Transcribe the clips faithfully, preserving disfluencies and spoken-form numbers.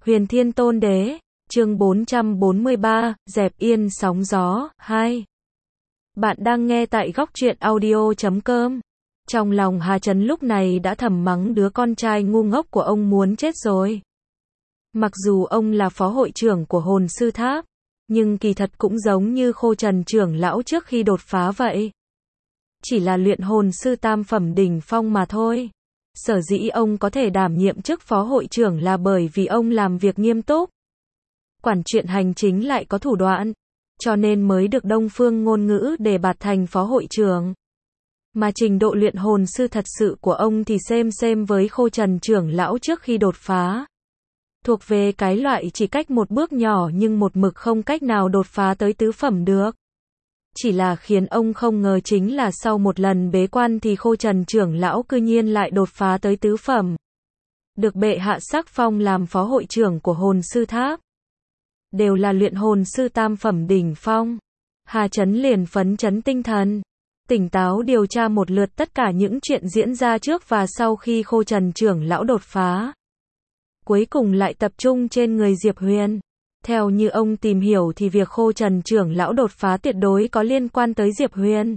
Huyền Thiên Tôn Đế, chương bốn trăm bốn mươi ba, dẹp yên sóng gió, hai. Bạn đang nghe tại góc truyện audio chấm com. Trong lòng Hà Chấn lúc này đã thầm mắng đứa con trai ngu ngốc của ông muốn chết rồi. Mặc dù ông là phó hội trưởng của hồn sư tháp, nhưng kỳ thật cũng giống như Khô Trần trưởng lão trước khi đột phá vậy. Chỉ là luyện hồn sư tam phẩm đỉnh phong mà thôi. Sở dĩ ông có thể đảm nhiệm chức phó hội trưởng là bởi vì ông làm việc nghiêm túc. Quản chuyện hành chính lại có thủ đoạn, cho nên mới được Đông Phương Ngôn Ngữ đề bạt thành phó hội trưởng. Mà trình độ luyện hồn sư thật sự của ông thì xem xem với Khô Trần trưởng lão trước khi đột phá. Thuộc về cái loại chỉ cách một bước nhỏ nhưng một mực không cách nào đột phá tới tứ phẩm được. Chỉ là khiến ông không ngờ chính là sau một lần bế quan thì Khô Trần trưởng lão cư nhiên lại đột phá tới tứ phẩm. Được bệ hạ sắc phong làm phó hội trưởng của hồn sư tháp. Đều là luyện hồn sư tam phẩm đỉnh phong. Hà Chấn liền phấn chấn tinh thần. Tỉnh táo điều tra một lượt tất cả những chuyện diễn ra trước và sau khi Khô Trần trưởng lão đột phá. Cuối cùng lại tập trung trên người Diệp Huyền. Theo như ông tìm hiểu thì việc Khô Trần trưởng lão đột phá tuyệt đối có liên quan tới Diệp Huyền.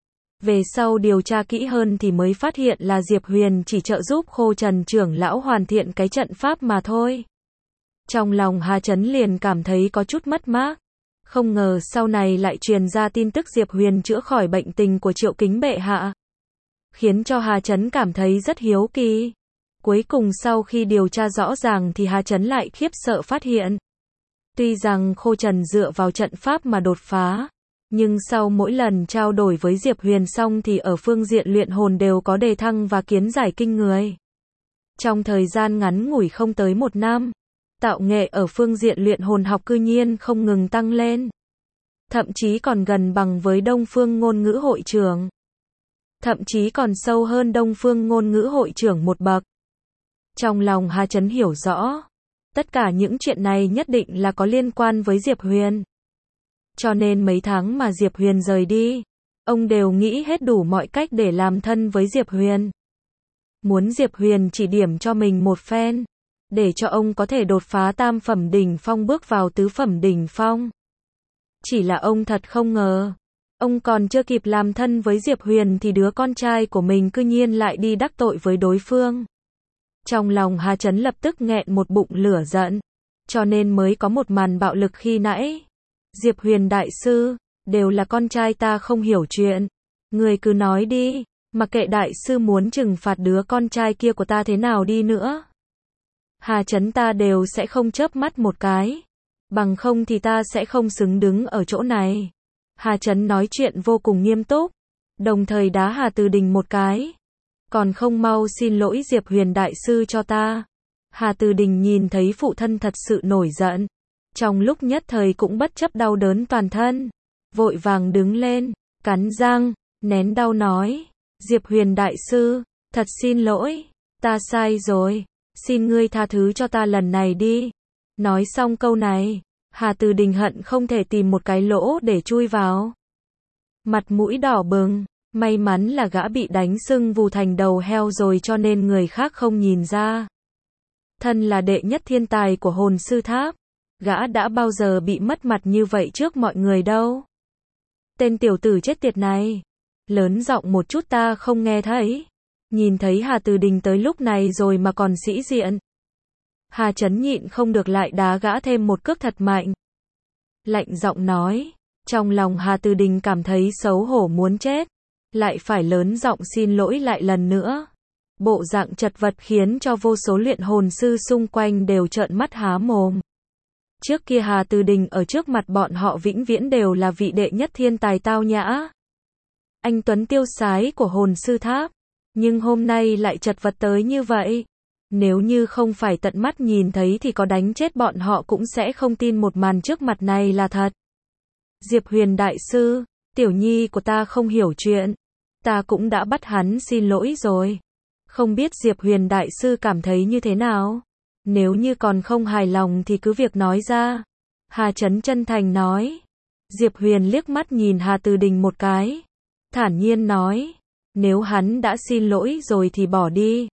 Về sau điều tra kỹ hơn thì mới phát hiện là Diệp Huyền chỉ trợ giúp Khô Trần trưởng lão hoàn thiện cái trận pháp mà thôi. Trong lòng Hà Chấn liền cảm thấy có chút mất mát. Không ngờ sau này lại truyền ra tin tức Diệp Huyền chữa khỏi bệnh tình của Triệu Kính bệ hạ. Khiến cho Hà Chấn cảm thấy rất hiếu kỳ. Cuối cùng sau khi điều tra rõ ràng thì Hà Chấn lại khiếp sợ phát hiện. Tuy rằng Khô Trần dựa vào trận pháp mà đột phá, nhưng sau mỗi lần trao đổi với Diệp Huyền xong thì ở phương diện luyện hồn đều có đề thăng và kiến giải kinh người. Trong thời gian ngắn ngủi không tới một năm, tạo nghệ ở phương diện luyện hồn học cư nhiên không ngừng tăng lên. Thậm chí còn gần bằng với Đông Phương Ngôn Ngữ hội trưởng. Thậm chí còn sâu hơn Đông Phương Ngôn Ngữ hội trưởng một bậc. Trong lòng Hà Chấn hiểu rõ. Tất cả những chuyện này nhất định là có liên quan với Diệp Huyền. Cho nên mấy tháng mà Diệp Huyền rời đi, ông đều nghĩ hết đủ mọi cách để làm thân với Diệp Huyền. Muốn Diệp Huyền chỉ điểm cho mình một phen, để cho ông có thể đột phá tam phẩm đỉnh phong bước vào tứ phẩm đỉnh phong. Chỉ là ông thật không ngờ, ông còn chưa kịp làm thân với Diệp Huyền thì đứa con trai của mình cư nhiên lại đi đắc tội với đối phương. Trong lòng Hà Chấn lập tức nghẹn một bụng lửa giận, cho nên mới có một màn bạo lực khi nãy. Diệp Huyền đại sư, đều là con trai ta không hiểu chuyện. Người cứ nói đi, mặc kệ đại sư muốn trừng phạt đứa con trai kia của ta thế nào đi nữa. Hà Chấn ta đều sẽ không chớp mắt một cái. Bằng không thì ta sẽ không xứng đứng ở chỗ này. Hà Chấn nói chuyện vô cùng nghiêm túc, đồng thời đá Hà Từ Đình một cái. Còn không mau xin lỗi Diệp Huyền đại sư cho ta. Hà Từ Đình nhìn thấy phụ thân thật sự nổi giận. Trong lúc nhất thời cũng bất chấp đau đớn toàn thân. Vội vàng đứng lên, cắn răng, nén đau nói. Diệp Huyền đại sư, thật xin lỗi, ta sai rồi. Xin ngươi tha thứ cho ta lần này đi. Nói xong câu này, Hà Từ Đình hận không thể tìm một cái lỗ để chui vào. Mặt mũi đỏ bừng. May mắn là gã bị đánh sưng vù thành đầu heo rồi cho nên người khác không nhìn ra. Thân là đệ nhất thiên tài của hồn sư tháp, gã đã bao giờ bị mất mặt như vậy trước mọi người đâu. Tên tiểu tử chết tiệt này, lớn giọng một chút ta không nghe thấy. Nhìn thấy Hà Từ Đình tới lúc này rồi mà còn sĩ diện. Hà Chấn nhịn không được lại đá gã thêm một cước thật mạnh. Lạnh giọng nói, trong lòng Hà Từ Đình cảm thấy xấu hổ muốn chết. Lại phải lớn giọng xin lỗi lại lần nữa. Bộ dạng chật vật khiến cho vô số luyện hồn sư xung quanh đều trợn mắt há mồm. Trước kia Hà Từ Đình ở trước mặt bọn họ vĩnh viễn đều là vị đệ nhất thiên tài tao nhã. Anh tuấn tiêu sái của hồn sư tháp. Nhưng hôm nay lại chật vật tới như vậy. Nếu như không phải tận mắt nhìn thấy thì có đánh chết bọn họ cũng sẽ không tin một màn trước mặt này là thật. Diệp Huyền đại sư, tiểu nhi của ta không hiểu chuyện. Ta cũng đã bắt hắn xin lỗi rồi. Không biết Diệp Huyền đại sư cảm thấy như thế nào? Nếu như còn không hài lòng thì cứ việc nói ra. Hà Chấn chân thành nói. Diệp Huyền liếc mắt nhìn Hà Từ Đình một cái. Thản nhiên nói. Nếu hắn đã xin lỗi rồi thì bỏ đi.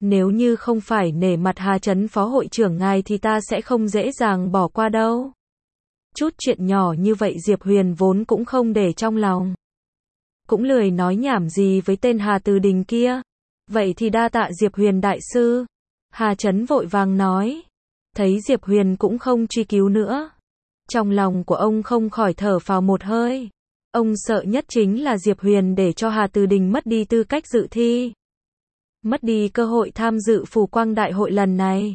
Nếu như không phải nể mặt Hà Trấn phó hội trưởng ngài thì ta sẽ không dễ dàng bỏ qua đâu. Chút chuyện nhỏ như vậy Diệp Huyền vốn cũng không để trong lòng. Cũng lười nói nhảm gì với tên Hà Từ Đình kia. Vậy thì đa tạ Diệp Huyền đại sư. Hà Trấn vội vàng nói. Thấy Diệp Huyền cũng không truy cứu nữa. Trong lòng của ông không khỏi thở phào một hơi. Ông sợ nhất chính là Diệp Huyền để cho Hà Từ Đình mất đi tư cách dự thi. Mất đi cơ hội tham dự phù quang đại hội lần này.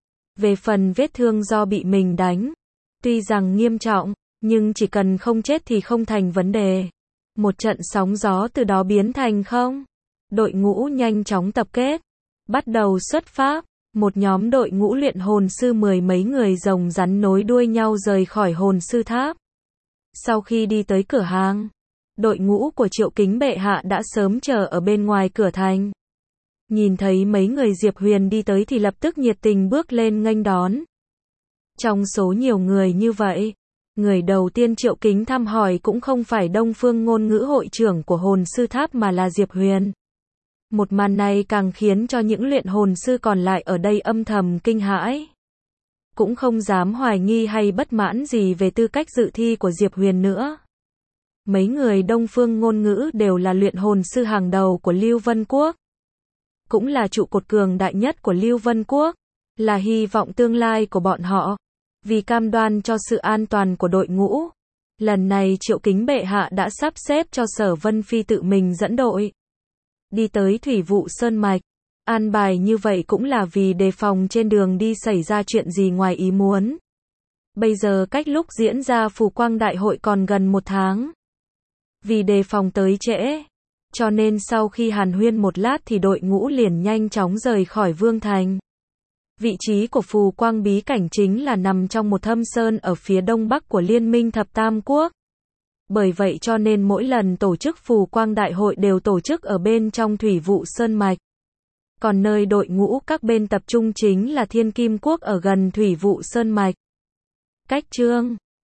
Về phần vết thương do bị mình đánh, tuy rằng nghiêm trọng, nhưng chỉ cần không chết thì không thành vấn đề. Một trận sóng gió từ đó biến thành không. Đội ngũ nhanh chóng tập kết, bắt đầu xuất phát. Một nhóm đội ngũ luyện hồn sư mười mấy người rồng rắn nối đuôi nhau rời khỏi hồn sư tháp. Sau khi đi tới cửa hàng, đội ngũ của Triệu Kính bệ hạ đã sớm chờ ở bên ngoài cửa thành. Nhìn thấy mấy người Diệp Huyền đi tới thì lập tức nhiệt tình bước lên nghênh đón. Trong số nhiều người như vậy, người đầu tiên Triệu Kính thăm hỏi cũng không phải Đông Phương Ngôn Ngữ hội trưởng của hồn sư tháp mà là Diệp Huyền. Một màn này càng khiến cho những luyện hồn sư còn lại ở đây âm thầm kinh hãi. Cũng không dám hoài nghi hay bất mãn gì về tư cách dự thi của Diệp Huyền nữa. Mấy người Đông Phương Ngôn Ngữ đều là luyện hồn sư hàng đầu của Lưu Vân Quốc. Cũng là trụ cột cường đại nhất của Lưu Vân Quốc. Là hy vọng tương lai của bọn họ. Vì cam đoan cho sự an toàn của đội ngũ. Lần này Triệu Kính bệ hạ đã sắp xếp cho Sở Vân Phi tự mình dẫn đội. Đi tới Thủy Vụ Sơn Mạch. An bài như vậy cũng là vì đề phòng trên đường đi xảy ra chuyện gì ngoài ý muốn. Bây giờ cách lúc diễn ra phù quang đại hội còn gần một tháng. Vì đề phòng tới trễ, cho nên sau khi hàn huyên một lát thì đội ngũ liền nhanh chóng rời khỏi Vương Thành. Vị trí của phù quang bí cảnh chính là nằm trong một thâm sơn ở phía đông bắc của Liên minh Thập Tam Quốc. Bởi vậy cho nên mỗi lần tổ chức phù quang đại hội đều tổ chức ở bên trong Thủy Vụ Sơn Mạch. Còn nơi đội ngũ các bên tập trung chính là Thiên Kim Quốc ở gần Thủy Vụ Sơn Mạch. Cách chương